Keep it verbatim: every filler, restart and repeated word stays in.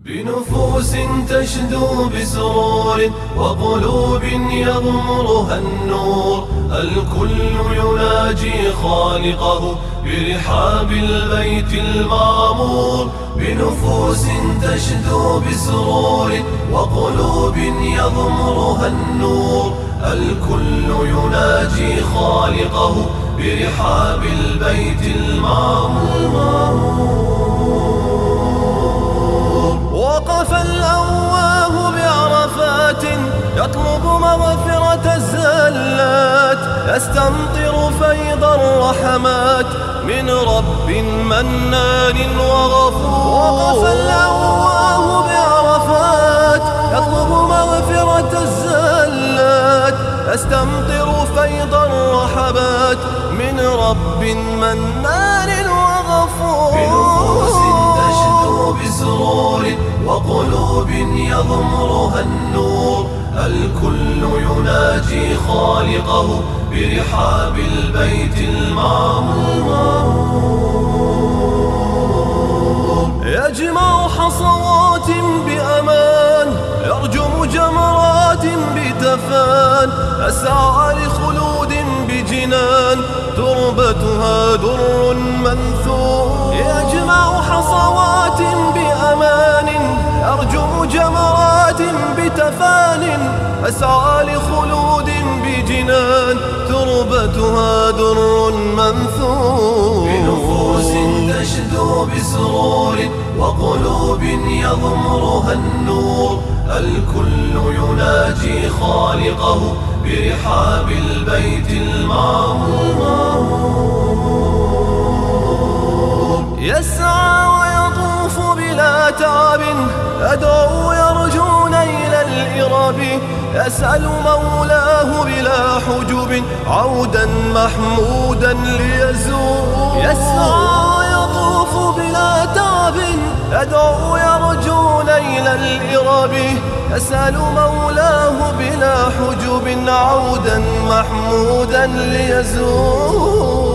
بنفوس تشدو بسرور وقلوب يغمرها النور، الكل يناجي خالقه برحاب البيت المعمور. بنفوس تشدو بسرور وقلوب يغمرها النور، الكل يناجي خالقه برحاب البيت المعمور. وقف الأواه بعرفات يطلب مغفرة الزلات، يستمطر فيض الرحمات من رب منان وغفور. وقف الأواه بعرفات يطلب مغفرة الزلات، يستمطر فيض الرحمات من رب منان وغفور. بنفوس تشدو بسرور وقلوب يغمرها النور، الكل يناجي خالقه برحاب البيت المعمور. يجمع حصوات بأمان، يرجم جمرات بتفان، يسعى لخلود بجنان تربتها در منثور. يجمع حصوات بأمان، يرجم جمرات بتفان، يسعى لخلود بجنان تربتها در منثور. بنفوس تشدو بسرور وقلوب يغمرها النور، الكل يناجي خالقه برحاب البيت المعمور. يسعى ويطوف بلا تعب، يدعو يرجو نيل الإرب، يسأل مولاه بلا حجب عودا محمودا ليزور. يسعى ويطوف بلا تعب، يدعو يرجو نيل الإرب، يسأل مولاه بلا حجب عودا محمودا ليزور.